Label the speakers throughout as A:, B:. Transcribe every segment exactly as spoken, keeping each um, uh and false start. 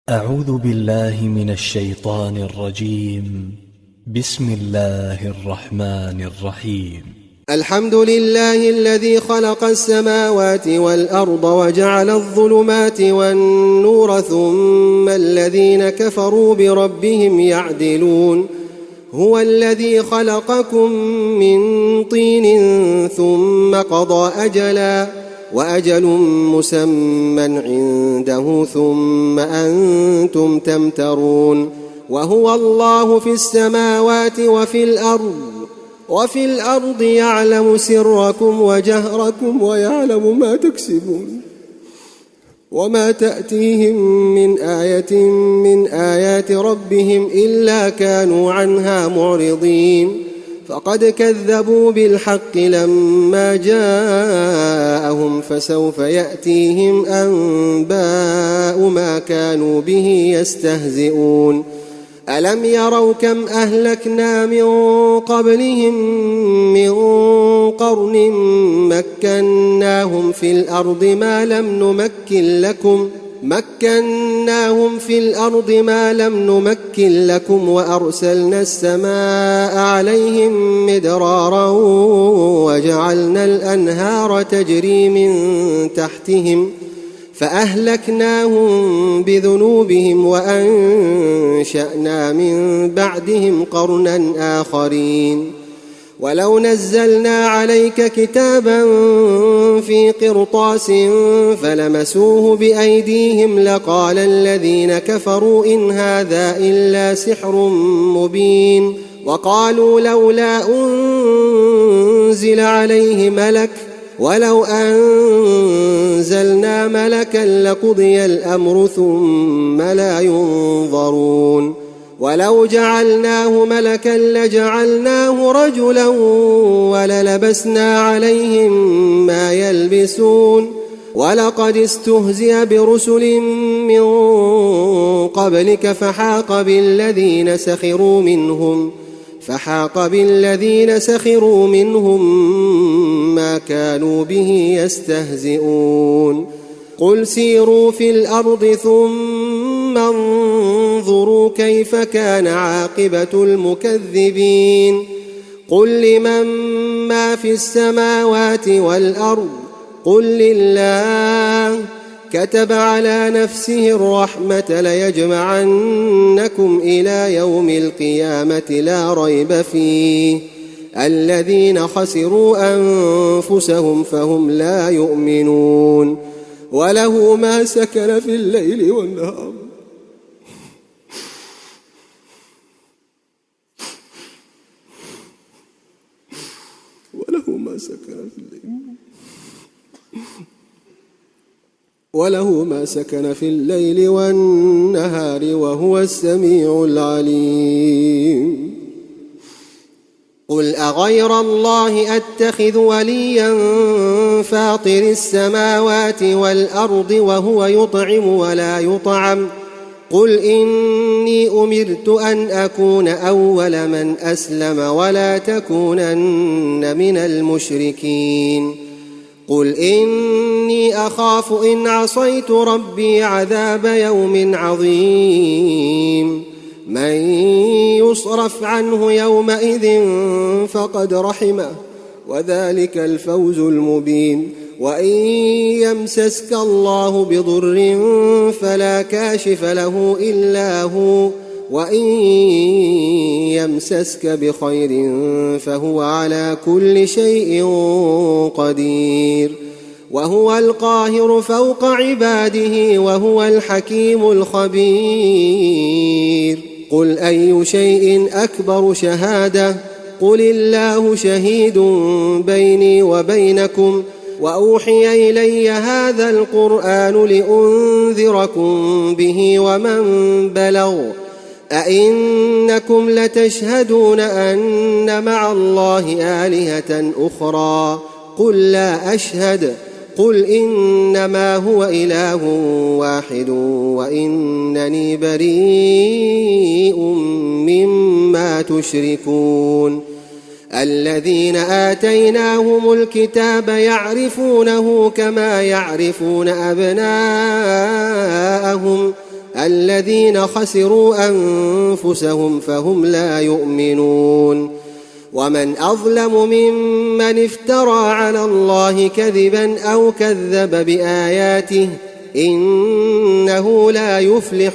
A: أعوذ بالله من الشيطان الرجيم. بسم الله الرحمن الرحيم.
B: الحمد لله الذي خلق السماوات والأرض وجعل الظلمات والنور ثم الذين كفروا بربهم يعدلون. هو الذي خلقكم من طين ثم قضى أجلا وأجل مسمى عنده ثم أنتم تمترون. وهو الله في السماوات وفي الأرض وفي الأرض يعلم سركم وجهركم ويعلم ما تكسبون. وما تأتيهم من آية من آيات ربهم إلا كانوا عنها معرضين. فقد كذبوا بالحق لما جاءهم فسوف يأتيهم أنباء ما كانوا به يستهزئون. ألم يروا كم أهلكنا من قبلهم من قرن مكناهم في الأرض ما لم نمكن لكم مكناهم في الأرض ما لم نمكن لكم وأرسلنا السماء عليهم مدرارا وجعلنا الأنهار تجري من تحتهم فأهلكناهم بذنوبهم وأنشأنا من بعدهم قرنا آخرين. ولو نزلنا عليك كتابا في قرطاس فلمسوه بأيديهم لقال الذين كفروا إن هذا إلا سحر مبين. وقالوا لولا أنزل عليه ملك ولو أنزلنا ملكا لقضي الأمر ثم لا ينظرون. ولو جعلناه ملكا لجعلناه رجلا وللبسنا عليهم ما يلبسون. ولقد استهزئ برسل من قبلك فحاق بالذين سخروا منهم فحاق بالذين سخروا منهم ما كانوا به يستهزئون. قل سيروا في الأرض ثم انظروا كيف كان عاقبة المكذبين. قل لمن ما في السماوات والأرض قل لله كتب على نفسه الرحمة ليجمعنكم إلى يوم القيامة لا ريب فيه الذين خسروا أنفسهم فهم لا يؤمنون. وله ما سكن في الليل والنهار وله ما سكن في الليل وله ما سكن في الليل والنهار وهو السميع العليم. قل أغير الله أتخذ وليا فاطر السماوات والأرض وهو يطعم ولا يطعم قل إني أمرت أن أكون أول من أسلم ولا تكونن من المشركين. قل إني أخاف إن عصيت ربي عذاب يوم عظيم. من يصرف عنه يومئذ فقد رحمه وذلك الفوز المبين. وإن يمسسك الله بضر فلا كاشف له إلا هو وإن يمسسك بخير فهو على كل شيء قدير. وهو القاهر فوق عباده وهو الحكيم الخبير. قل أي شيء أكبر شهادة قل الله شهيد بيني وبينكم وأوحي إلي هذا القرآن لأنذركم به ومن بلغ أئنكم لتشهدون أن مع الله آلهة أخرى قل لا أشهد قل إنما هو إله واحد وإنني بريء مما تشركون. الذين آتيناهم الكتاب يعرفونه كما يعرفون أبناءهم
C: الذين خسروا أنفسهم فهم لا يؤمنون. ومن أظلم ممن افترى على الله كذبا أو كذب بآياته إنه لا يفلح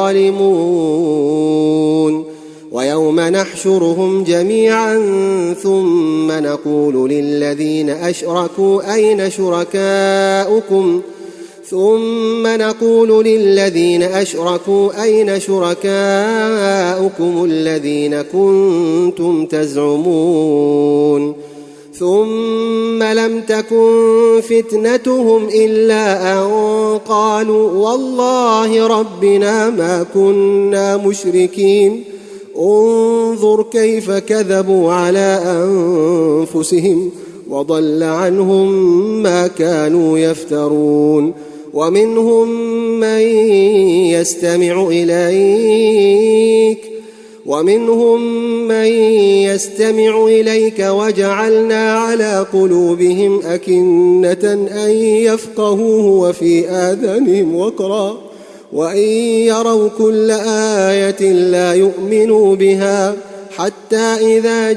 C: الظالمون. ويوم نحشرهم جميعا ثم نقول للذين أشركوا أين شركاؤكم ثم نقول للذين أشركوا أين شركاؤكم الذين كنتم تزعمون ثم لم تكن فتنتهم إلا أن قالوا والله ربنا ما كنا مشركين انظر كيف كذبوا على أنفسهم وضل عنهم ما كانوا يفترون. ومنهم من يستمع إليك ومنهم من يستمع إليك وجعلنا على قلوبهم أكنة أن يفقهوه وفي آذانهم وقرا وإن يروا كل آية لا يؤمنوا بها حتى إذا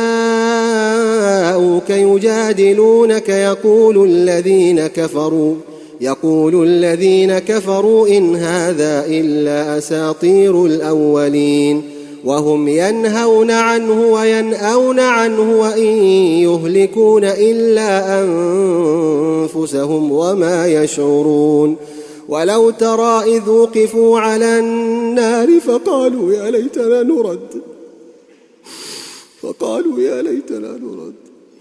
C: جاءوك يجادلونك يقول الذين كفروا يقول الذين كفروا إن هذا إلا أساطير الأولين وهم ينهون عنه وينأون عنه وإن يهلكون إلا أنفسهم وما يشعرون. ولو ترى إذ وقفوا على النار فقالوا يا ليتنا نرد فقالوا يا ليتنا نرد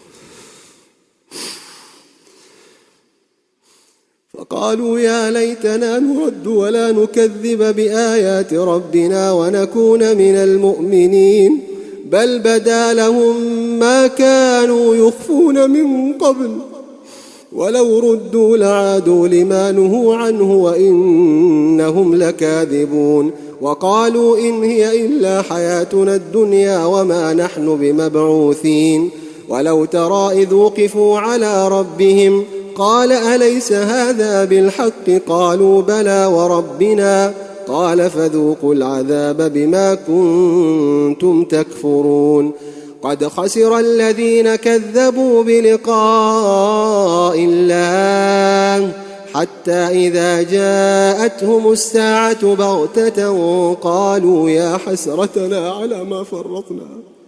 C: فقالوا يا ليتنا نرد ولا نكذب بآيات ربنا ونكون من المؤمنين بل بدا لهم ما كانوا يخفون من قبل ولو ردوا لعادوا لما نهوا عنه وإنهم لكاذبون. وقالوا إن هي إلا حياتنا الدنيا وما نحن بمبعوثين. ولو ترى إذ وقفوا على ربهم قال أليس هذا بالحق قالوا بلى وربنا قال فذوقوا العذاب بما كنتم تكفرون. قد خسر الذين كذبوا بلقاء الله حتى إذا جاءتهم الساعة بغتة قالوا يا حسرتنا على ما فرطنا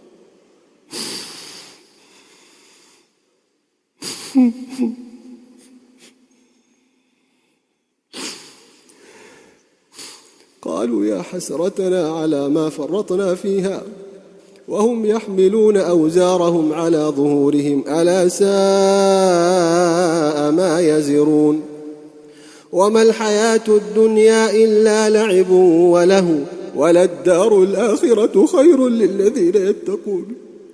C: قالوا يا حسرتنا على ما فرطنا فيها وهم يحملون أوزارهم على ظهورهم ألا ساء ما يزرون. وما الحياة الدنيا إلا لعب وله وللدار الآخرة خير للذين يتقون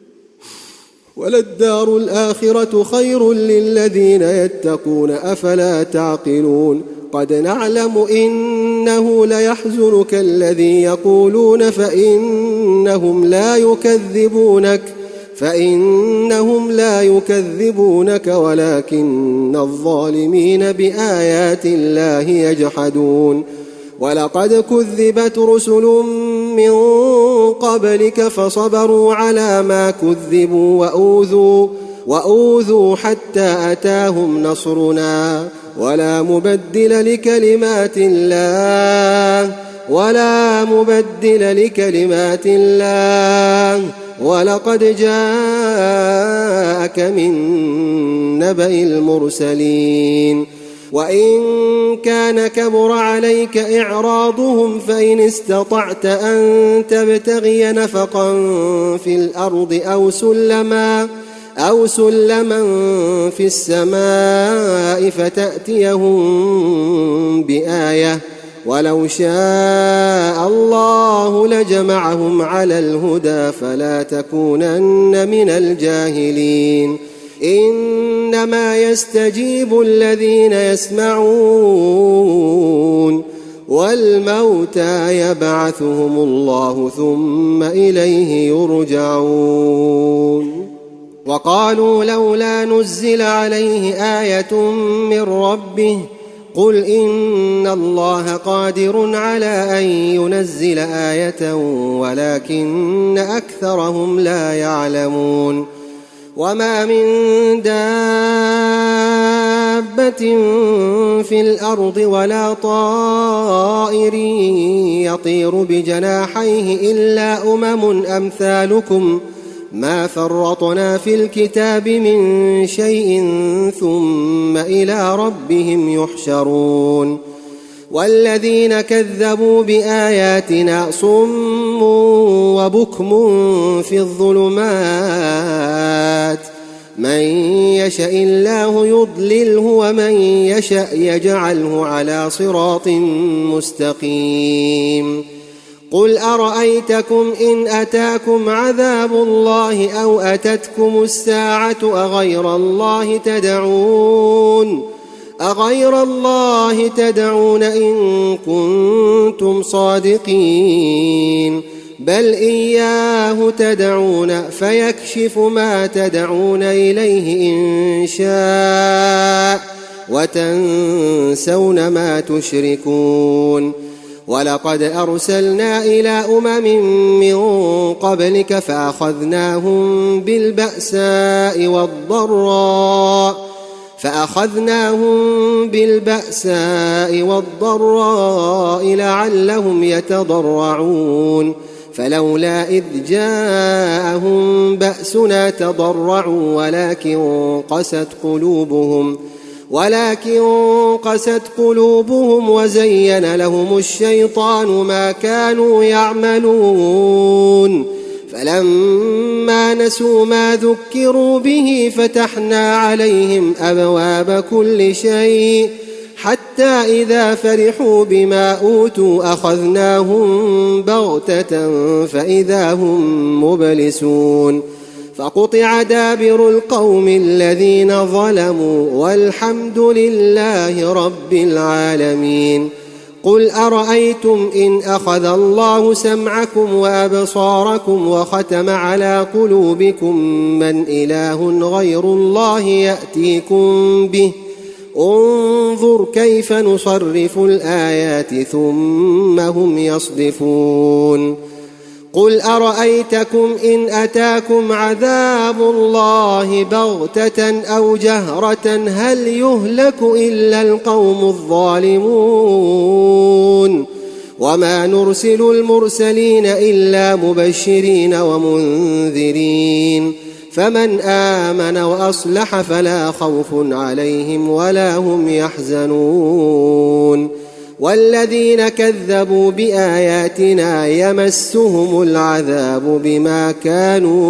C: وللدار الآخرة خير للذين يتقون أفلا تعقلون. قد نعلم إنه ليحزنك الذي يقولون فإنهم لا يكذبونك فإنهم لا يكذبونك ولكن الظالمين بآيات الله يجحدون. ولقد كذبت رسل من قبلك فصبروا على ما كذبوا وأوذوا وأوذوا حتى أتاهم نصرنا ولا مبدل لكلمات الله ولا مبدل لكلمات الله ولقد جاءك من نبأ المرسلين. وإن كان كبر عليك إعراضهم فإن استطعت أن تبتغي نفقا في الأرض أو سلما أو سلما في السماء فتأتيهم بآية ولو شاء الله لجمعهم على الهدى فلا تكونن من الجاهلين. إنما يستجيب الذين يسمعون والموتى يبعثهم الله ثم إليه يرجعون. وقالوا لولا نزل عليه آية من ربه قل إن الله قادر على أن ينزل آية ولكن أكثرهم لا يعلمون وما من دابة في الأرض ولا طائر يطير بجناحيه إلا أمم أمثالكم ما فرطنا في الكتاب من شيء ثم إلى ربهم يحشرون والذين كذبوا بآياتنا صم وبكم في الظلمات من يشاء الله يضلله ومن يشاء يجعله على صراط مستقيم قل أرأيتكم إن أتاكم عذاب الله أو أتتكم الساعة أغير الله تدعون أغير الله تدعون إن كنتم صادقين بل إياه تدعون فيكشف ما تدعون إليه إن شاء وتنسون ما تشركون ولقد أرسلنا إلى أمم من قبلك فأخذناهم بالبأساء والضراء فأخذناهم بالبأساء والضراء لعلهم يتضرعون فلولا إذ جاءهم بأسنا تضرعوا ولكن قست قلوبهم ولكن قست قلوبهم وزين لهم الشيطان ما كانوا يعملون فلما نسوا ما ذكروا به فتحنا عليهم أبواب كل شيء حتى إذا فرحوا بما أوتوا أخذناهم بغتة فإذا هم مبلسون فقطع دابر القوم الذين ظلموا والحمد لله رب العالمين قل أرأيتم إن أخذ الله سمعكم وأبصاركم وختم على قلوبكم من إله غير الله يأتيكم به انظر كيف نصرف الآيات ثم هم يصدفون قل أرأيتكم إن أتاكم عذاب الله بغتة أو جهرة هل يهلك إلا القوم الظالمون وما نرسل المرسلين إلا مبشرين ومنذرين فمن آمن وأصلح فلا خوف عليهم ولا هم يحزنون والذين كذبوا بآياتنا يمسهم العذاب بما كانوا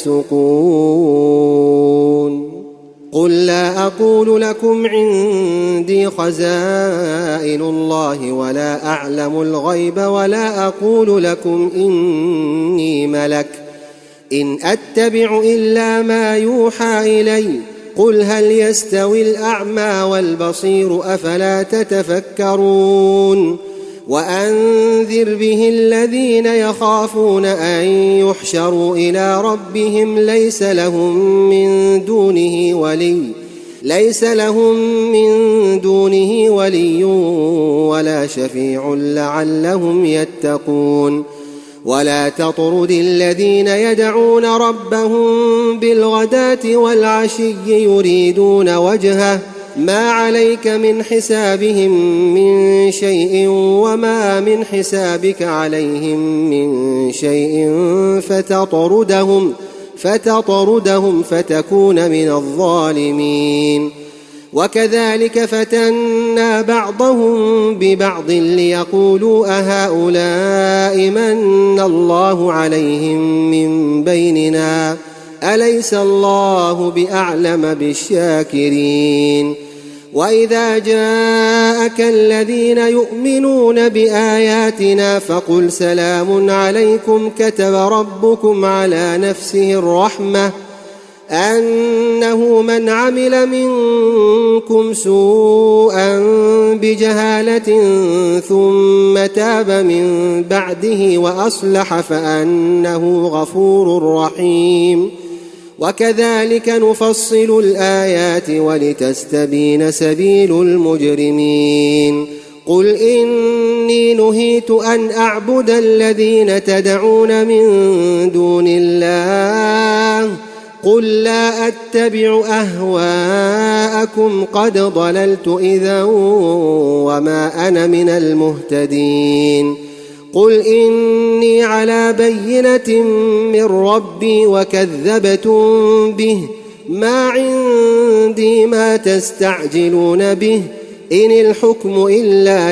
C: يفسقون قل لا أقول لكم عندي خزائن الله ولا أعلم الغيب ولا أقول لكم إني ملك إن أتبع إلا ما يوحى إلي قل هل يستوي الأعمى والبصير أفلا تتفكرون وأنذر به الذين يخافون أن يحشروا إلى ربهم ليس لهم من دونه ولي ليس لهم من دونه ولي ولا شفيع لعلهم يتقون ولا تطرد الذين يدعون ربهم بالغداة والعشي يريدون وجهه ما عليك من حسابهم من شيء وما من حسابك عليهم من شيء فتطردهم فتطردهم فتكون من الظالمين وكذلك فتنا بعضهم ببعض ليقولوا أهؤلاء من الله عليهم من بيننا أليس الله بأعلم بالشاكرين وإذا جاءك الذين يؤمنون بآياتنا فقل سلام عليكم كتب ربكم على نفسه الرحمة أنه من عمل منكم سوءا بجهالة ثم تاب من بعده وأصلح فأنه غفور رحيم وكذلك نفصل الآيات ولتستبين سبيل المجرمين. قل إني نهيت أن أعبد الذين تدعون من دون الله قل لا أتبع أهواءكم قد ضللت إذا وما أنا من المهتدين. قل إني على بينة من ربي وكذبتم به ما عندي ما تستعجلون به إن الحكم إلا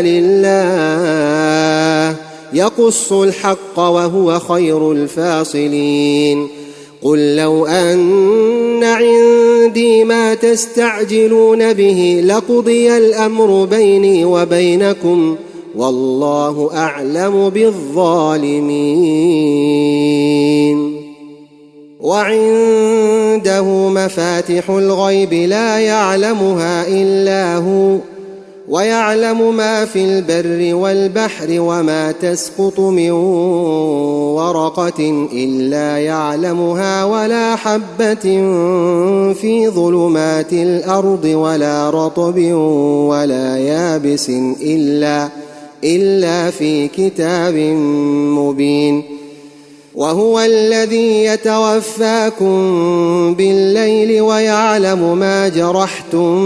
C: لله يقص الحق وهو خير الفاصلين. قل لو أن عندي ما تستعجلون به لقضي الأمر بيني وبينكم والله أعلم بالظالمين. وعنده مفاتح الغيب لا يعلمها إلا هو ويعلم ما في البر والبحر وما تسقط من ورقة إلا يعلمها ولا حبة في ظلمات الأرض ولا رطب ولا يابس إلا, إلا في كتاب مبين. وهو الذي يتوفاكم بالليل ويعلم ما جرحتم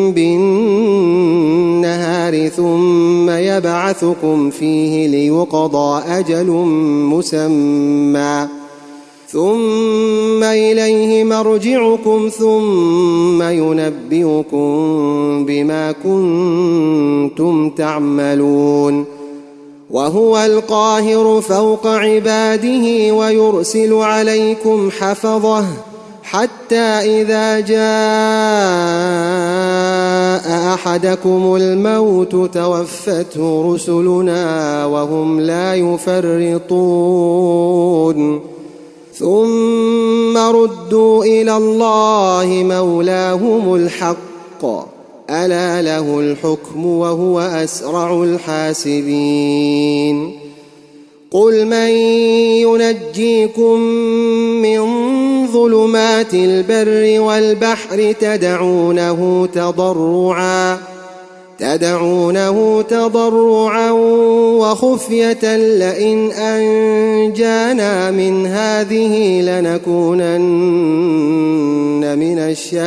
C: بالنهار ثم يبعثكم فيه ليقضى أجل مسمى ثم إليه مرجعكم ثم ينبئكم بما كنتم تعملون. وهو القاهر فوق عباده ويرسل عليكم حفظه حتى إذا جاء أحدكم الموت توفته رسلنا وهم لا يفرطون ثم ردوا إلى الله مولاهم الحق ألا له الحكم وهو أسرع الحاسبين. قل من ينجيكم من ظلمات البر والبحر تدعونه تضرعا تدعونه تضرعا وخفية لئن أنجانا من هذه لنكونن من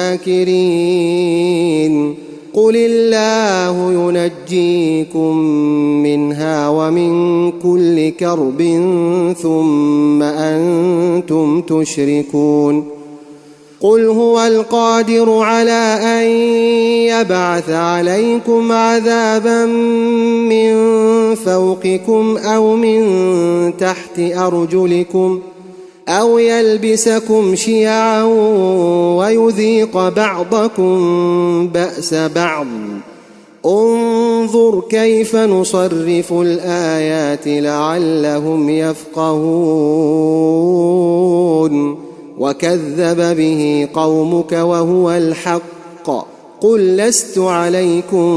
C: الشاكرين. قل الله ينجيكم منها ومن كل كرب ثم أنتم تشركون. قل هو القادر على أن يبعث عليكم عذابا من فوقكم أو من تحت أرجلكم أو يلبسكم شيعا ويذيق بعضكم بأس بعض انظر كيف نصرف الآيات لعلهم يفقهون. وكذب به قومك وهو الحق قل لست عليكم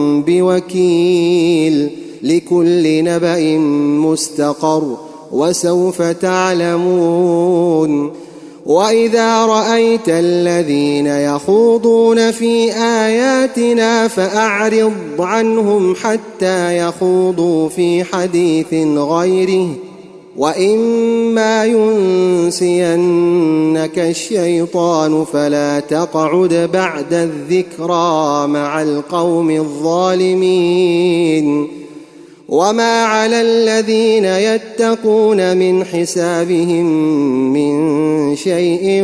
C: بوكيل لكل نبأ مستقر وسوف تعلمون. وإذا رأيت الذين يخوضون في آياتنا فأعرض عنهم حتى يخوضوا في حديث غيره وإما ينسينك الشيطان فلا تقعد بعد الذكرى مع القوم الظالمين. وما على الذين يتقون من حسابهم من شيء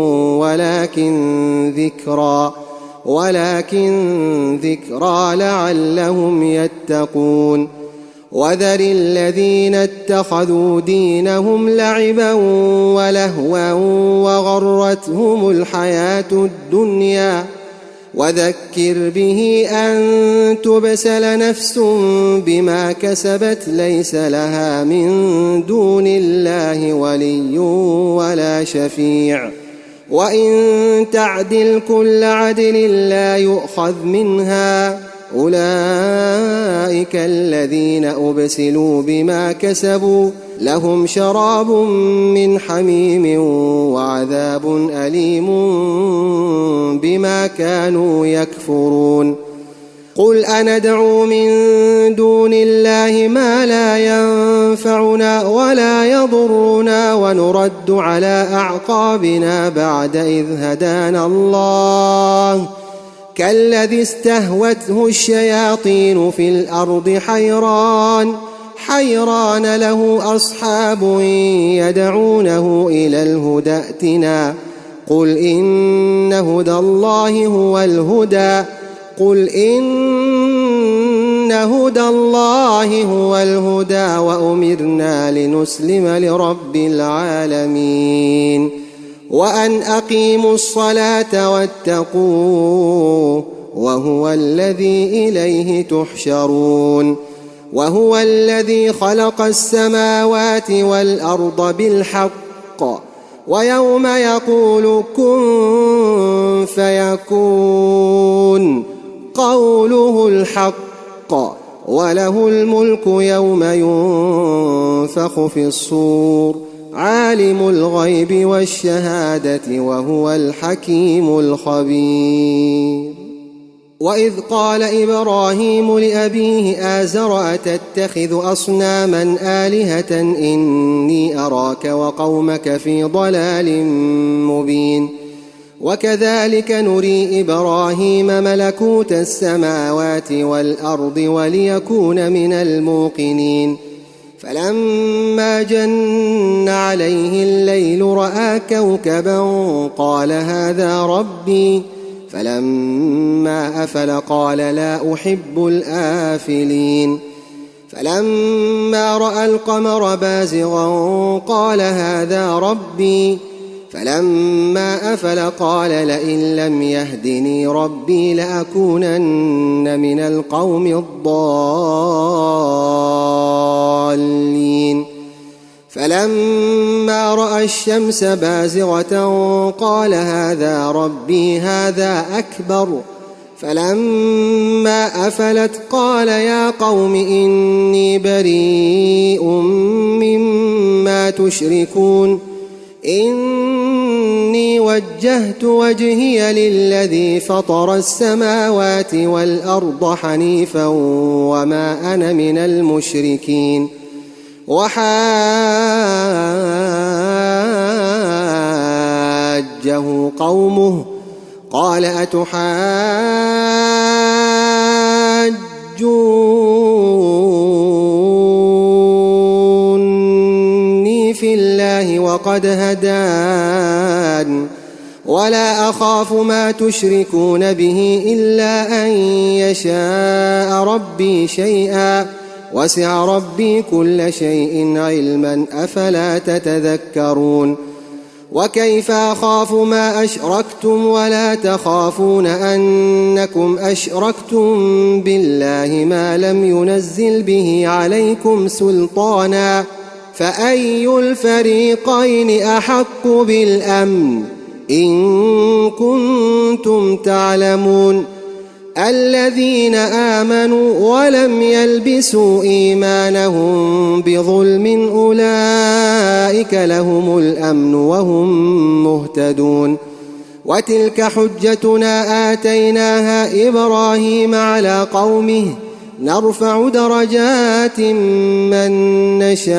C: ولكن ذكرى ولكن ذكرى لعلهم يتقون. وذر الذين اتخذوا دينهم لعبا ولهوا وغرتهم الحياة الدنيا وذكر به أن تبسل نفس بما كسبت ليس لها من دون الله ولي ولا شفيع وإن تعدل كل عدل لا يؤخذ منها أولئك الذين أبسلوا بما كسبوا لهم شراب من حميم وعذاب أليم بما كانوا يكفرون قل أندعو من دون الله ما لا ينفعنا ولا يضرنا ونرد على أعقابنا بعد إذ هدانا الله كالذي استهوته الشياطين في الأرض حيران حيران له أصحاب يدعونه إلى الهدى ائتنا قل إن هدى الله هو الهدى قل إن هدى الله هو الهدى وأمرنا لنسلم لرب العالمين وأن أقيموا الصلاة واتقوه وهو الذي إليه تحشرون وهو الذي خلق السماوات والأرض بالحق ويوم يقول كن فيكون قوله الحق وله الملك يوم ينفخ في الصور عالم الغيب والشهادة وهو الحكيم الخبير وإذ قال إبراهيم لأبيه آزر أتتخذ أصناما آلهة إني أراك وقومك في ضلال مبين وكذلك نري إبراهيم ملكوت السماوات والأرض وليكون من الموقنين فلما جن عليه الليل رأى كوكبا قال هذا ربي فلما أفل قال لا أحب الآفلين فلما رأى القمر بازغا قال هذا ربي فلما أفل قال لئن لم يهدني ربي لأكونن من القوم الضالين فلما رأى الشمس بازغة قال هذا ربي هذا أكبر فلما أفلت قال يا قوم إني بريء مما تشركون إني وجهت وجهي للذي فطر السماوات والأرض حنيفا وما أنا من المشركين وحاجه قومه قال أتحاجوني في الله وقد هدان ولا أخاف ما تشركون به إلا أن يشاء ربي شيئا وسع ربي كل شيء علما أفلا تتذكرون وكيف أخاف ما أشركتم ولا تخافون أنكم أشركتم بالله ما لم ينزل به عليكم سلطانا فأي الفريقين أحق بالأمن إن كنتم تعلمون الذين آمنوا ولم يلبسوا إيمانهم بظلم أولئك لهم الأمن وهم مهتدون وتلك حجتنا آتيناها إبراهيم على قومه نرفع درجات من نشاء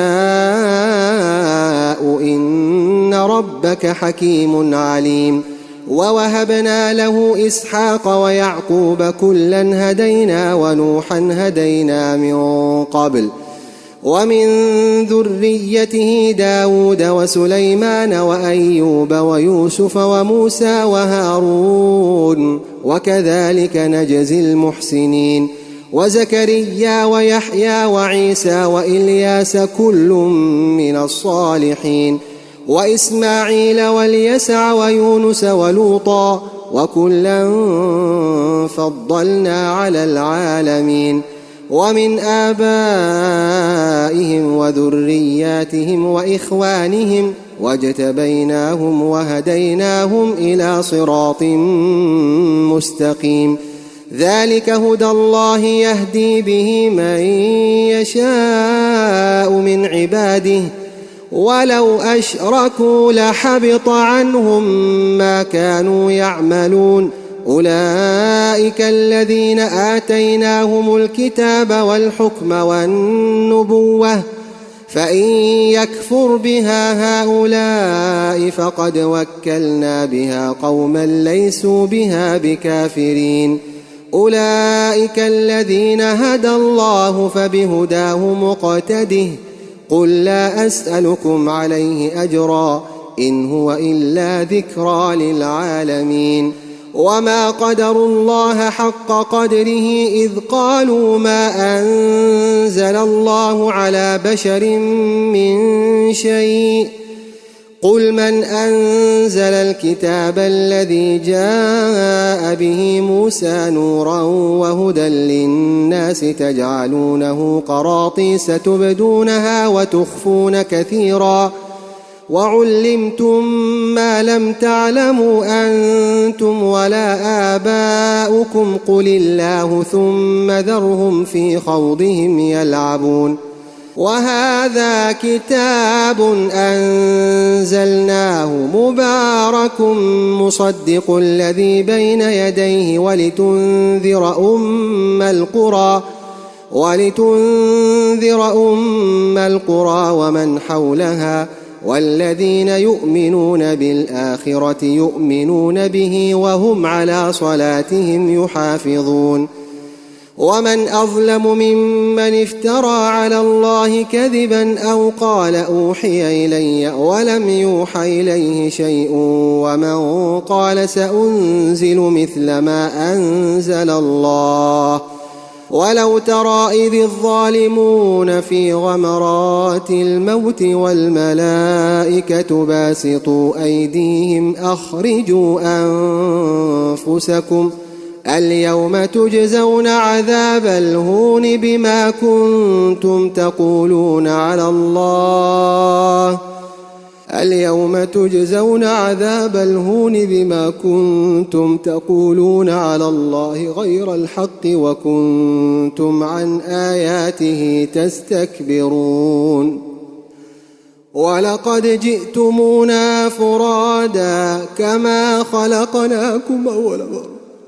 C: إن ربك حكيم عليم ووهبنا له إسحاق ويعقوب كلا هدينا ونوحا هدينا من قبل ومن ذريته داود وسليمان وأيوب ويوسف وموسى وهارون وكذلك نجزي المحسنين وزكريا ويحيى وعيسى وإلياس كل من الصالحين وإسماعيل واليسع ويونس ولوطا وكلا فضلنا على العالمين ومن آبائهم وذرياتهم وإخوانهم واجتبيناهم وهديناهم إلى صراط مستقيم ذلك هدى الله يهدي به من يشاء من عباده عباده ولو أشركوا لحبط عنهم ما كانوا يعملون أولئك الذين آتيناهم الكتاب والحكم والنبوة فإن يكفر بها هؤلاء فقد وكلنا بها قوما ليسوا بها بكافرين أولئك الذين هدى الله فبهداه مقتده قل لا أسألكم عليه أجرا إن هو إلا ذكرى للعالمين وما قدروا الله حق قدره إذ قالوا ما أنزل الله على بشر من شيء قل من أنزل الكتاب الذي جاء به موسى نورا وهدى للناس تجعلونه قراطيس تبدونها وتخفون كثيرا وعلمتم ما لم تعلموا أنتم ولا آباؤكم قل الله ثم ذرهم في خوضهم يلعبون وهذا كتاب أنزلناه مبارك مصدق الذي بين يديه ولتنذر أم القرى ولتنذر أم القرى ومن حولها والذين يؤمنون بالآخرة يؤمنون به وهم على صلاتهم يحافظون ومن أظلم ممن افترى على الله كذبا أو قال أوحي إلي ولم يوحى إليه شيء ومن قال سأنزل مثل ما أنزل الله ولو ترى إذ الظالمون في غمرات الموت والملائكة باسطوا أيديهم أخرجوا أنفسكم اليوم تجزون عذاب الهون بما كنتم تقولون على الله اليوم تجزون عذاب الهون بما كنتم تقولون على الله غير الحق وكنتم عن آياته تستكبرون ولقد جئتمونا فرادا كما خلقناكم أول مرة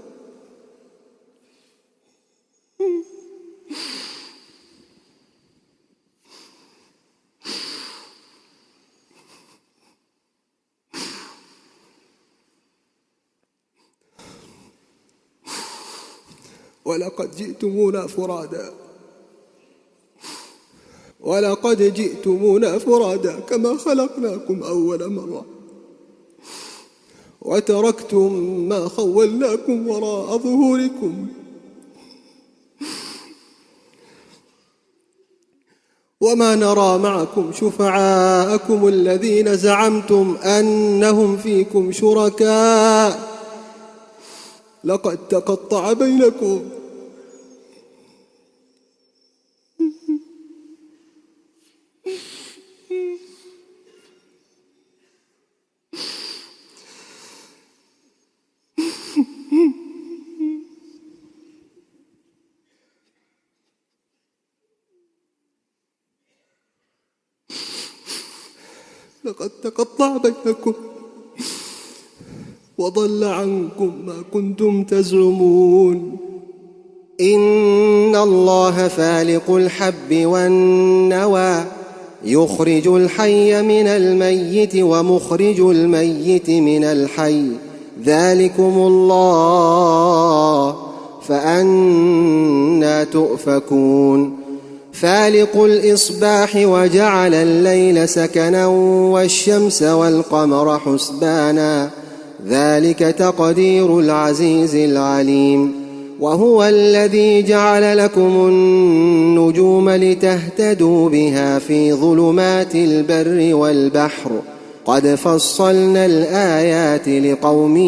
C: ولقد جئتمونا فرادا ولقد جئتمونا فرادا كما خلقناكم أول مرة وتركتم ما خولناكم وراء ظهوركم وما نرى معكم شفعاءكم الذين زعمتم أنهم فيكم شركاء لقد تقطع بينكم لقد تقطع بينكم وضل عنكم ما كنتم تزعمون إن الله فالق الحب والنوى يخرج الحي من الميت ومخرج الميت من الحي ذلكم الله فأنى تؤفكون فالق الإصباح وجعل الليل سكنا والشمس والقمر حسبانا ذلك تقدير العزيز العليم وهو الذي جعل لكم النجوم لتهتدوا بها في ظلمات البر والبحر قد فصلنا الآيات لقوم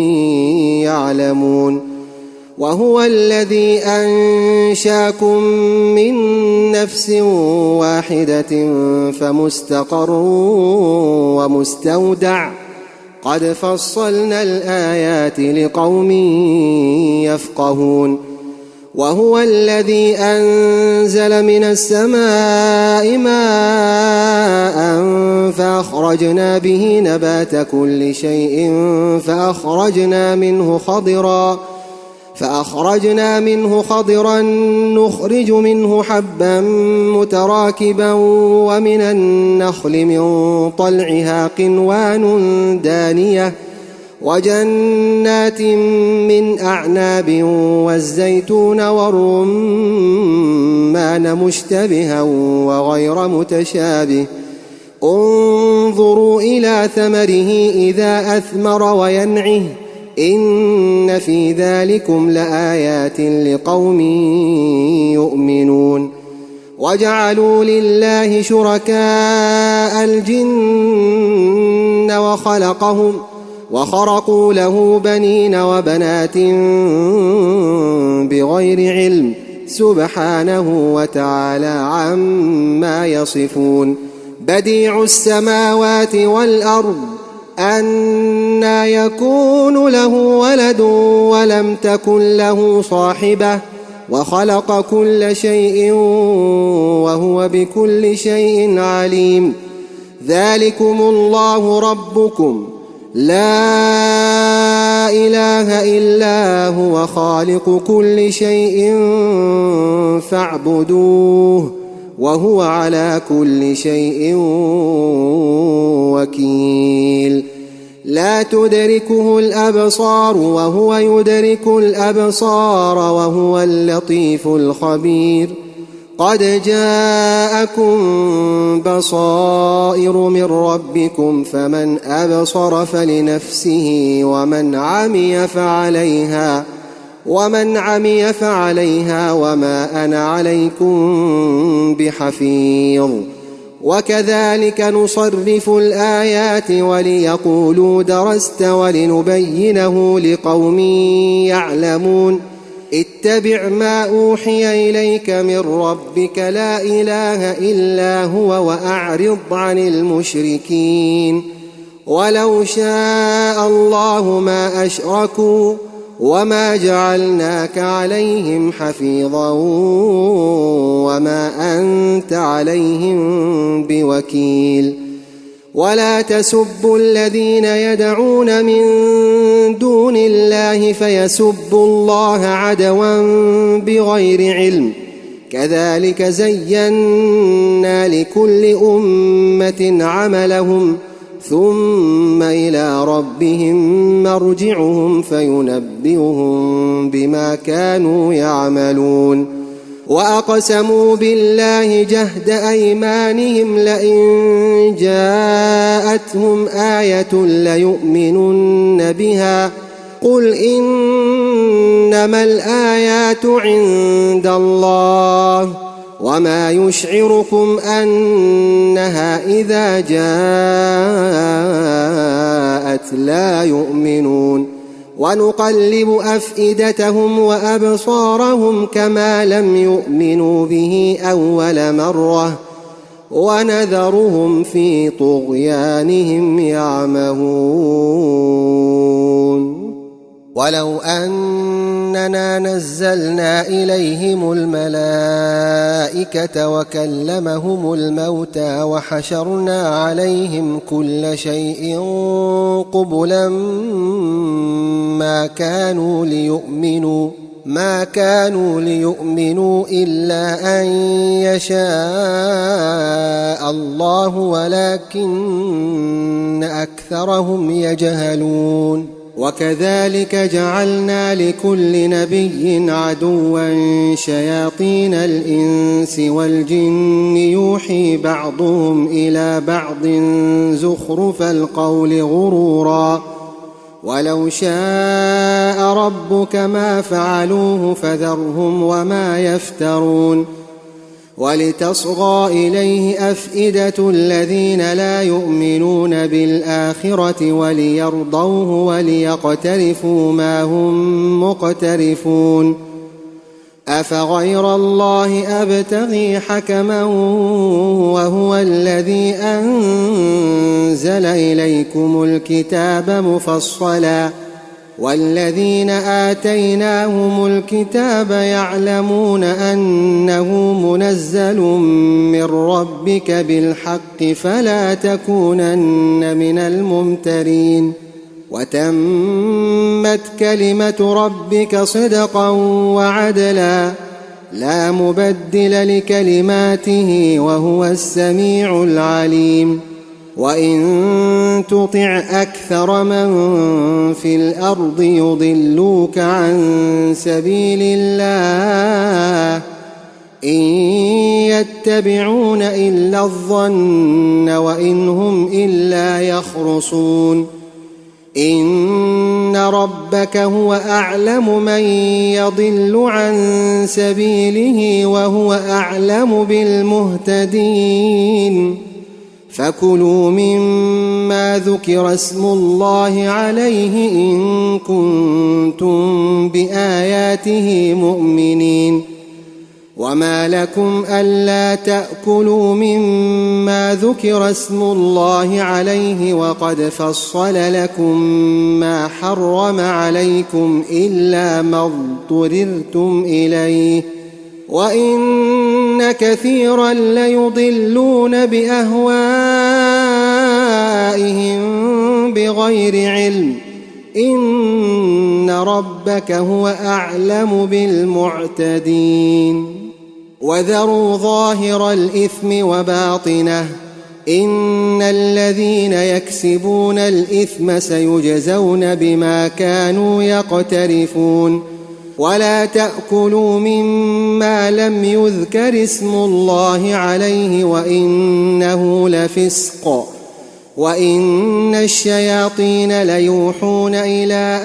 C: يعلمون وهو الذي أنشاكم من نفس واحدة فمستقر ومستودع قد فصلنا الآيات لقوم يفقهون وهو الذي أنزل من السماء ماء ماء فأخرجنا به نبات كل شيء فأخرجنا منه خضرا فأخرجنا منه خضرا نخرج منه حبا متراكبا ومن النخل من طلعها قنوان دانية وجنات من أعناب والزيتون والرمان مشتبها وغير متشابه انظروا إلى ثمره إذا أثمر وينعه إن في ذلكم لآيات لقوم يؤمنون وجعلوا لله شركاء الجن وخلقهم وخرقوا له بنين وبنات بغير علم سبحانه وتعالى عما يصفون بديع السماوات والأرض أنى يكون له ولد ولم تكن له صاحبة وخلق كل شيء وهو بكل شيء عليم ذلكم الله ربكم لا إله إلا هو خالق كل شيء فاعبدوه وهو على كل شيء وكيل لا تدركه الأبصار وهو يدرك الأبصار وهو اللطيف الخبير قد جاءكم بصائر من ربكم فمن أبصر فلنفسه ومن عمي فعليها ومن عمي فعليها وما أنا عليكم بحفيظ وكذلك نصرف الآيات وليقولوا درست ولنبينه لقوم يعلمون اتبع ما أوحي إليك من ربك لا إله إلا هو وأعرض عن المشركين ولو شاء الله ما أشركوا وما جعلناك عليهم حفيظا وما أنت عليهم بوكيل ولا تسبوا الذين يدعون من دون الله فيسبوا الله عدوا بغير علم كذلك زينا لكل أمة عملهم ثم إلى ربهم مرجعهم فينبئهم بما كانوا يعملون وأقسموا بالله جهد أيمانهم لئن جاءتهم آية ليؤمنن بها قل إنما الآيات عند الله وما يشعركم أنها إذا جاءت لا يؤمنون ونقلب أفئدتهم وأبصارهم كما لم يؤمنوا به أول مرة ونذرهم في طغيانهم يعمهون ولو أننا نزلنا إليهم الملائكة وكلمهم الموتى وحشرنا عليهم كل شيء قبلا ما كانوا ليؤمنوا ما كانوا ليؤمنوا إلا أن يشاء الله ولكن أكثرهم يجهلون وكذلك جعلنا لكل نبي عدوا شياطين الإنس والجن يوحي بعضهم إلى بعض زخرف القول غرورا ولو شاء ربك ما فعلوه فذرهم وما يفترون ولتصغى إليه أفئدة الذين لا يؤمنون بالآخرة وليرضوه وليقترفوا ما هم مقترفون أفغير الله أبتغي حكما وهو الذي أنزل إليكم الكتاب مفصلا والذين آتيناهم الكتاب يعلمون أنه منزل من ربك بالحق فلا تكونن من الممترين وتمت كلمة ربك صدقا وعدلا لا مبدل لكلماته وهو السميع العليم وإن تطع أكثر من في الأرض يضلوك عن سبيل الله إن يتبعون إلا الظن وإن هم إلا يخرصون إن ربك هو أعلم من يضل عن سبيله وهو أعلم بالمهتدين فكلوا مما ذكر اسم الله عليه إن كنتم بآياته مؤمنين وما لكم ألا تأكلوا مما ذكر اسم الله عليه وقد فصل لكم ما حرم عليكم إلا ما اضطررتم إليه وإن كثيرا ليضلون بأهوائهم بغير علم إن ربك هو أعلم بالمعتدين وذروا ظاهر الإثم وباطنه إن الذين يكسبون الإثم سيجزون بما كانوا يقترفون ولا تأكلوا مما لم يذكر اسم الله عليه وإنه لفسق وإن الشياطين ليوحون إلى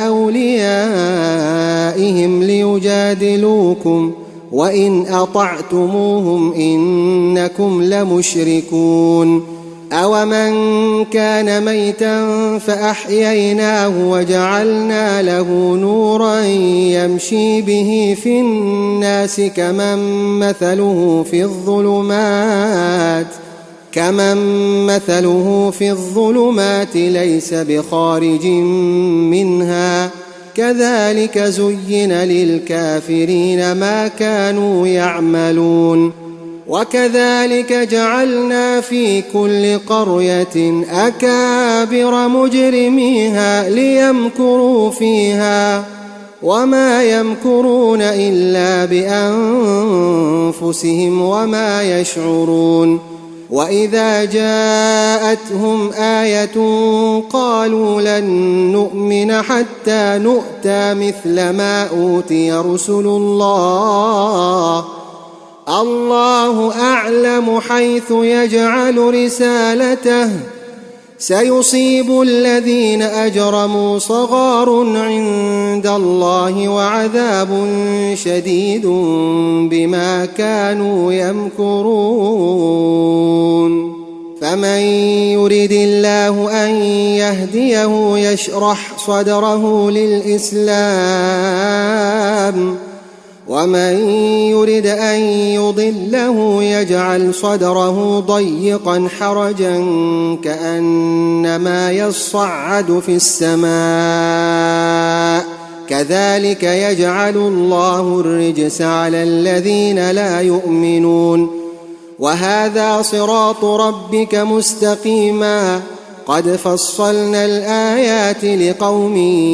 C: أوليائهم ليجادلوكم وإن أطعتموهم إنكم لمشركون أومن كان ميتا فأحييناه وجعلنا له نورا يمشي به في الناس كمن مثله في الظلمات كمن مثله في الظلمات ليس بخارج منها كذلك زين للكافرين ما كانوا يعملون وكذلك جعلنا في كل قرية أكابر مجرميها ليمكروا فيها وما يمكرون إلا بأنفسهم وما يشعرون وإذا جاءتهم آية قالوا لن نؤمن حتى نؤتى مثل ما أوتي رسل الله الله أعلم حيث يجعل رسالته سيصيب الذين أجرموا صغار عند الله وعذاب شديد بما كانوا يمكرون فمن يرد الله أن يهديه يشرح صدره للإسلام ومن يرد أن يضله يجعل صدره ضيقا حرجا كأنما يصعد في السماء كذلك يجعل الله الرجس على الذين لا يؤمنون وهذا صراط ربك مستقيما قد فصلنا الآيات لقوم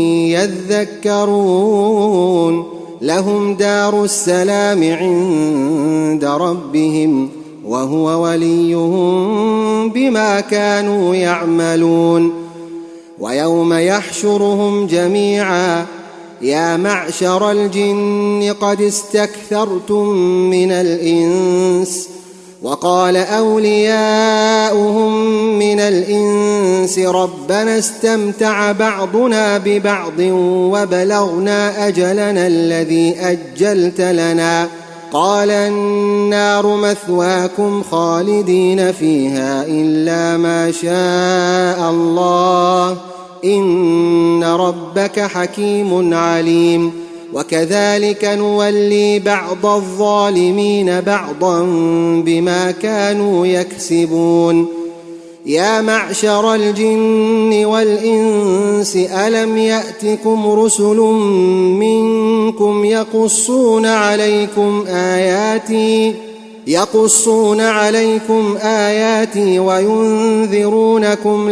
C: يذكرون لهم دار السلام عند ربهم وهو وليهم بما كانوا يعملون ويوم يحشرهم جميعا يا معشر الجن قد استكثرتم من الإنس وقال أولياؤهم من الإنس ربنا استمتع بعضنا ببعض وبلغنا أجلنا الذي أجلت لنا قال النار مثواكم خالدين فيها إلا ما شاء الله إن ربك حكيم عليم وكذلك نولي بعض الظالمين بعضا بما كانوا يكسبون يا معشر الجن والإنس ألم يأتكم رسل منكم يقصون عليكم آياتي يقصون عليكم آياتي وينذرونكم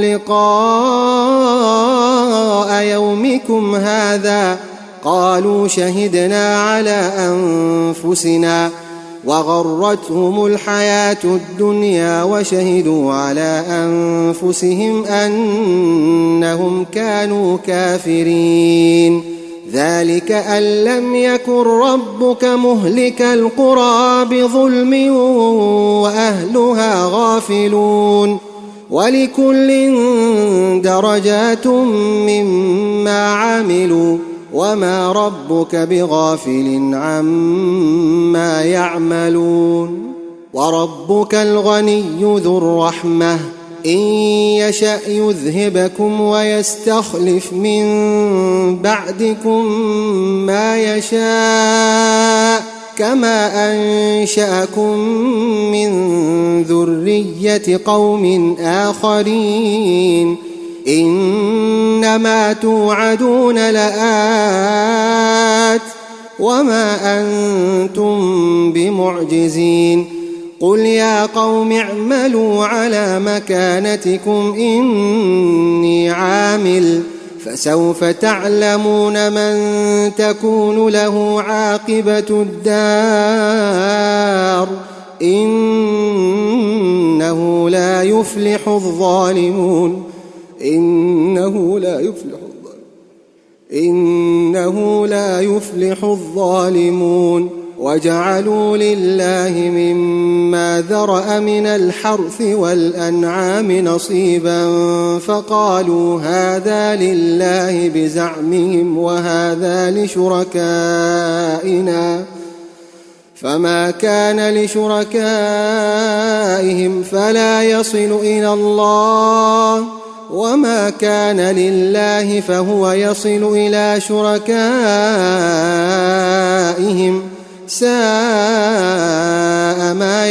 C: لقاء يومكم هذا قالوا شهدنا على أنفسنا وغرتهم الحياة الدنيا وشهدوا على أنفسهم أنهم كانوا كافرين ذلك أن لم يكن ربك مهلك القرى بظلم وأهلها غافلون ولكل درجات مما عملوا وما ربك بغافل عما يعملون وربك الغني ذو الرحمة إن يشأ يذهبكم ويستخلف من بعدكم ما يشاء كما أنشأكم من ذرية قوم آخرين إنما توعدون لآت وما أنتم بمعجزين قل يا قوم اعملوا على مكانتكم إني عامل فسوف تعلمون من تكون له عاقبة الدار إنه لا يفلح الظالمون إنه لا يفلح الظالمون إنه لا يفلح الظالمون وجعلوا لله مما ذرأ من الحرث والأنعام نصيبا فقالوا هذا لله بزعمهم وهذا لشركائنا فما كان لشركائهم فلا يصل إلى الله وما كان لله فهو يصل إلى شركائهم ساء ما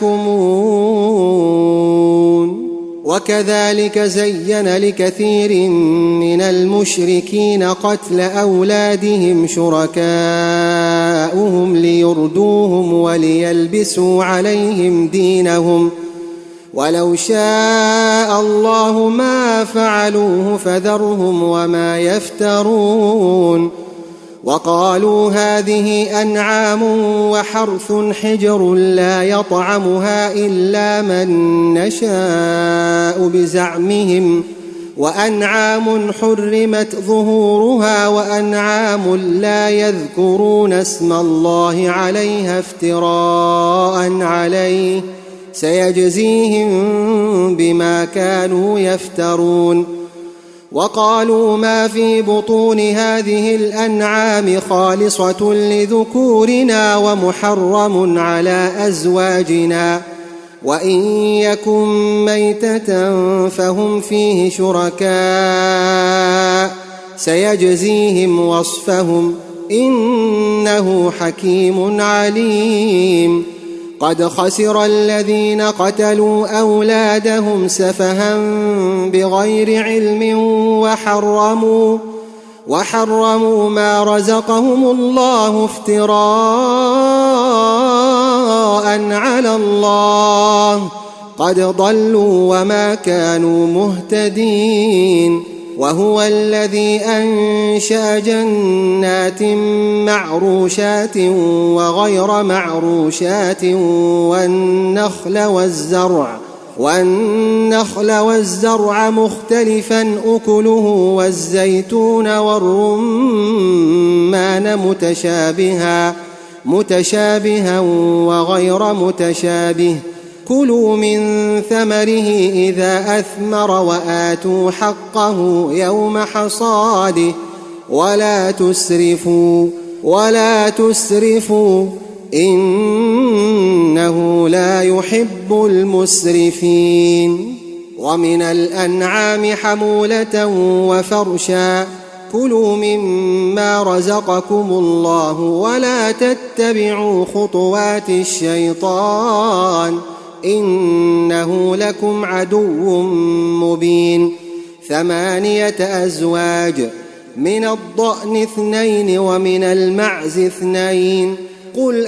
C: يحكمون وكذلك زين لكثير من المشركين قتل أولادهم شركاؤهم ليردوهم وليلبسوا عليهم دينهم ولو شاء الله ما فعلوه فذرهم وما يفترون وقالوا هذه أنعام وحرث حجر لا يطعمها إلا من نشاء بزعمهم وأنعام حرمت ظهورها وأنعام لا يذكرون اسم الله عليها افتراء عليه سيجزيهم بما كانوا يفترون وقالوا ما في بطون هذه الأنعام خالصة لذكورنا ومحرم على أزواجنا وإن يكن ميتة فهم فيه شركاء سيجزيهم وصفهم إنه حكيم عليم قد خسر الذين قتلوا أولادهم سفها بغير علم وحرموا وحرموا ما رزقهم الله افتراء على الله قد ضلوا وما كانوا مهتدين وهو الذي أنشأ جنات معروشات وغير معروشات والنخل والزرع والنخل والزرع مختلفا أكله والزيتون والرمان متشابها متشابها وغير متشابه كلوا من ثمره إذا أثمر وآتوا حقه يوم حصاده ولا تسرفوا ولا تسرفوا إنه لا يحب المسرفين ومن الأنعام حمولة وفرشا كلوا مما رزقكم الله ولا تتبعوا خطوات الشيطان إنه لكم عدو مبين. ثمانية أزواج، من الضأن اثنين ومن المعز اثنين. قل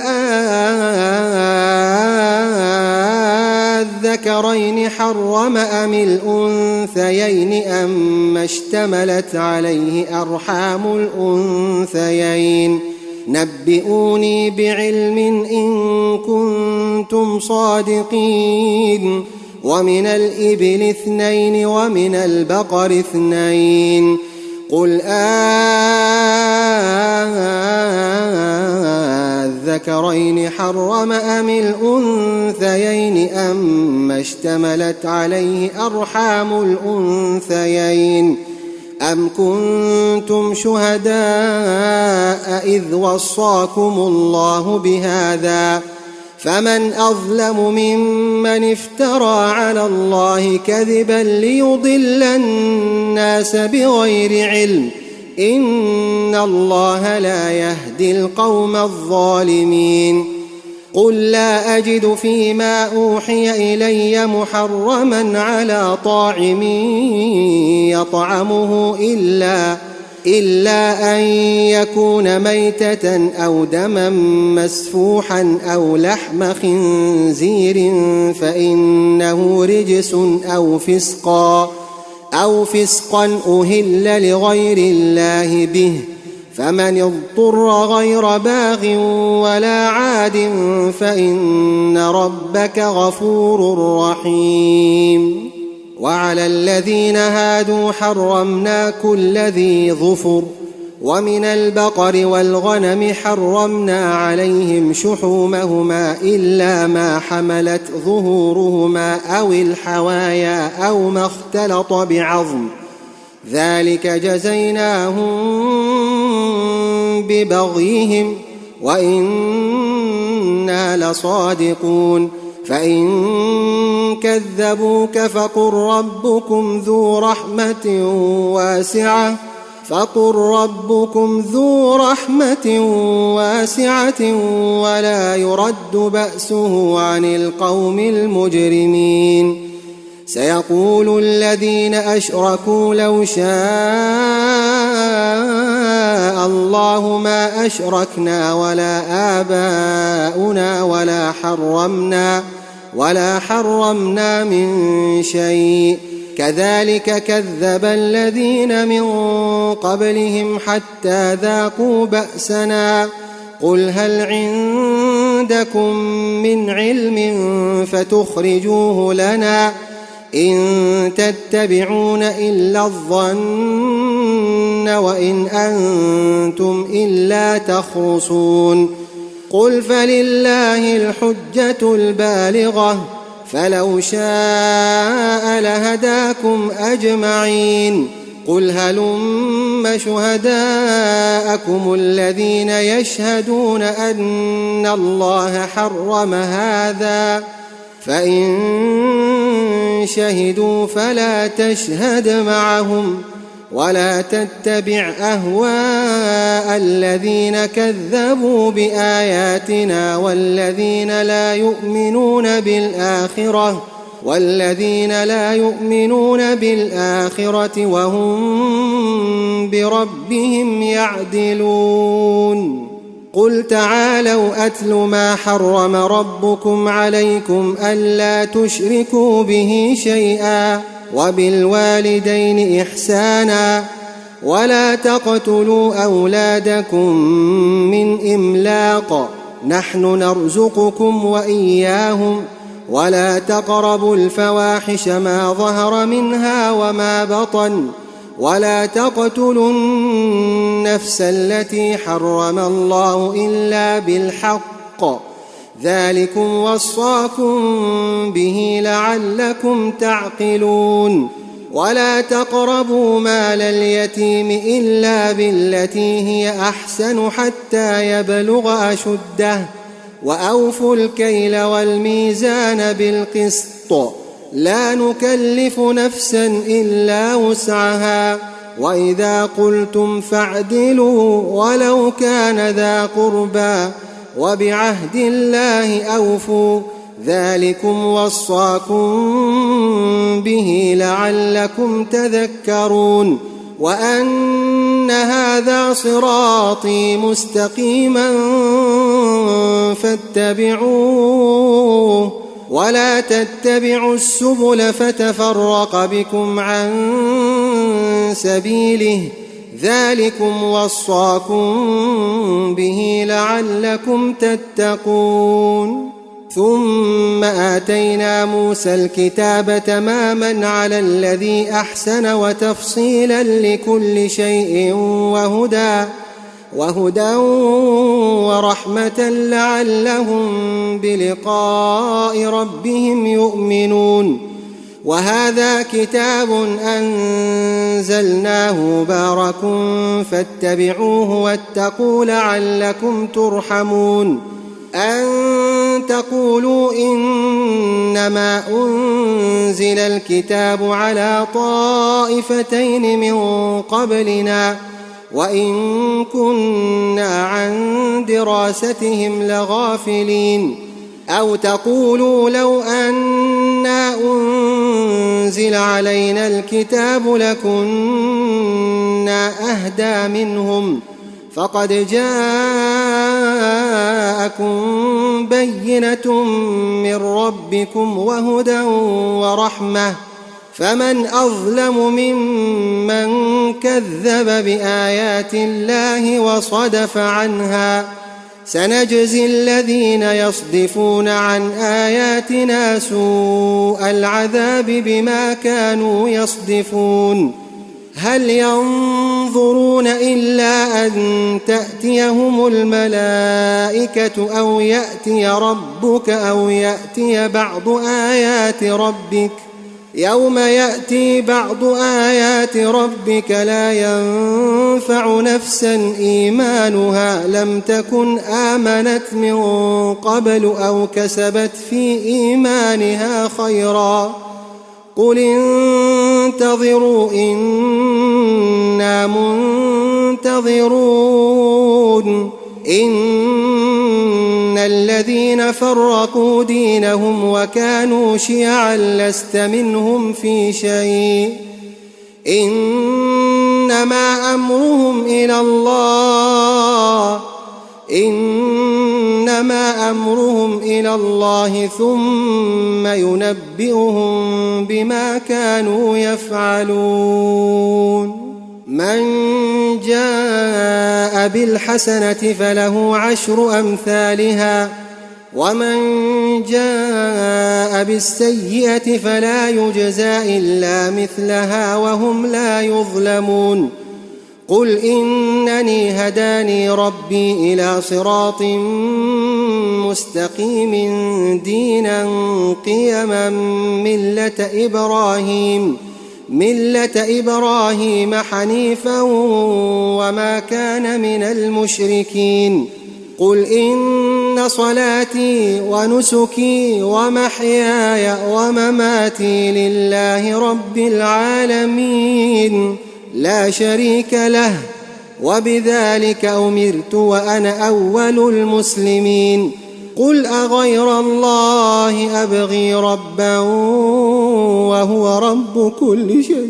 C: أذكرين حرم أم الأنثيين أم اشتملت عليه أرحام الأنثيين؟ نبئوني بعلم إن كنتم صادقين. ومن الإبل اثنين ومن البقر اثنين. قل أذكرين حرم أم الأنثيين أم اشتملت عليه أرحام الأنثيين؟ أم كنتم شهداء إذ وصاكم الله بهذا؟ فمن أظلم ممن افترى على الله كذبا ليضل الناس بغير علم. إن الله لا يهدي القوم الظالمين. قل لا أجد فيما أوحي إلي محرما على طاعم يطعمه إلا إلا أن يكون ميتة أو دما مسفوحا أو لحم خنزير فإنه رجس أو فسقا أو فسقا أهل لغير الله به. فمن اضطر غير باغ ولا عاد فإن ربك غفور رحيم. وعلى الذين هادوا حرمنا كل ذي ظفر. ومن البقر والغنم حرمنا عليهم شحومهما إلا ما حملت ظهورهما أو الحوايا أو ما اختلط بعظم، ذلك جزيناهم ببغيهم وإنا لصادقون. فإن كذبوك فقل ربكم ذو رحمة واسعة فقل ربكم ذو رحمة واسعة ولا يرد بأسه عن القوم المجرمين. سيقول الذين أشركوا لو شاء الله ما أشركنا ولا آباؤنا ولا حرمنا ولا حرمنا من شيء كذلك كذب الذين من قبلهم حتى ذاقوا بأسنا. قل هل عندكم من علم فتخرجوه لنا إن تتبعون إلا الظن وإن أنتم إلا تخرصون. قل فلله الحجة البالغة فلو شاء لهداكم أجمعين. قل هلم شهداءكم الذين يشهدون أن الله حرم هذا فإن شهدوا فلا تشهد معهم ولا تتبع أهواء الذين كذبوا بآياتنا والذين لا يؤمنون بالآخرة والذين لا يؤمنون بالآخرة وهم بربهم يعدلون. قل تعالوا أتل ما حرم ربكم عليكم ألا تشركوا به شيئا وبالوالدين إحسانا ولا تقتلوا أولادكم من إملاق نحن نرزقكم وإياهم ولا تقربوا الفواحش ما ظهر منها وما بطن ولا تقتلوا النفس التي حرم الله إلا بالحق ذلكم وصاكم به لعلكم تعقلون. ولا تقربوا مال اليتيم إلا بالتي هي أحسن حتى يبلغ أشده وأوفوا الكيل والميزان بالقسط لا نكلف نفسا إلا وسعها وإذا قلتم فاعدلوا ولو كان ذا قربى وبعهد الله أوفوا ذلكم وصاكم به لعلكم تذكرون وأن هذا صراطي مستقيما فاتبعوه ولا تتبعوا السبل فتفرق بكم عن سبيله ذلكم وصاكم به لعلكم تتقون ثم آتينا موسى الكتاب تماما على الذي أحسن وتفصيلا لكل شيء وهدى وهدى ورحمة لعلهم بلقاء ربهم يؤمنون وهذا كتاب أنزلناه مبارك فاتبعوه واتقوا لعلكم ترحمون أن تقولوا إنما أنزل الكتاب على طائفتين من قبلنا وإن كنا عن دراستهم لغافلين أو تقولوا لو أنا أنزل علينا الكتاب لكنا أهدى منهم فقد جاءكم بينة من ربكم وهدى ورحمة فمن أظلم ممن كذب بآيات الله وصدف عنها سنجزي الذين يصدفون عن آياتنا سوء العذاب بما كانوا يصدفون هل ينظرون إلا أن تأتيهم الملائكة أو يأتي ربك أو يأتي بعض آيات ربك يوم يأتي بعض آيات ربك لا ينفع نفسا إيمانها لم تكن آمنت من قبل أو كسبت في إيمانها خيرا قل انتظروا إنا منتظرون إن الذين فرقوا دينهم وكانوا شيعا لست منهم في شيء إنما أمرهم إلى الله إنما أمرهم إلى الله ثم ينبئهم بما كانوا يفعلون من جاء بالحسنة فله عشر أمثالها ومن جاء بالسيئة فلا يجزى إلا مثلها وهم لا يظلمون قل إنني هداني ربي إلى صراط مستقيم دينا قيما ملة إبراهيم ملة إبراهيم حنيفا وما كان من المشركين قل إن صلاتي ونسكي ومحياي ومماتي لله رب العالمين لا شريك له وبذلك أمرت وأنا أول المسلمين قل أغير الله أبغي ربا وهو رب كل شيء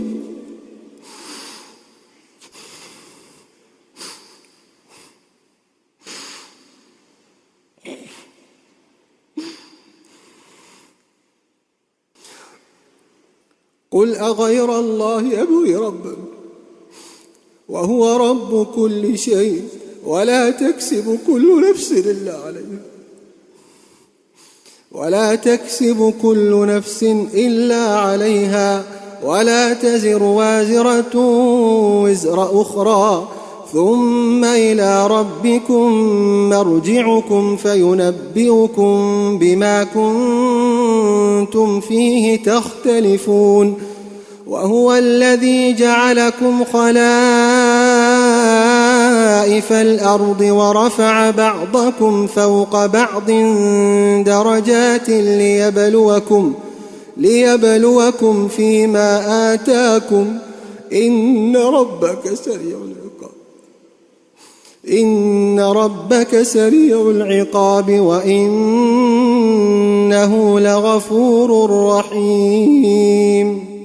C: قل أغير الله أبغي ربا وهو رب كل شيء ولا تكسب كل نفس إلا عليها ولا تكسب كل نفس إلا عليها ولا تزر وازرة وزر أخرى ثم إلى ربكم مرجعكم فينبئكم بما كنتم فيه تختلفون وهو الذي جعلكم خلائف الأرض ورفع بعضكم فوق بعض درجات ليبلوكم ليبلوكم فيما آتاكم إن ربك سريع العقاب إن ربك سريع العقاب وإن إنه لغفور رحيم.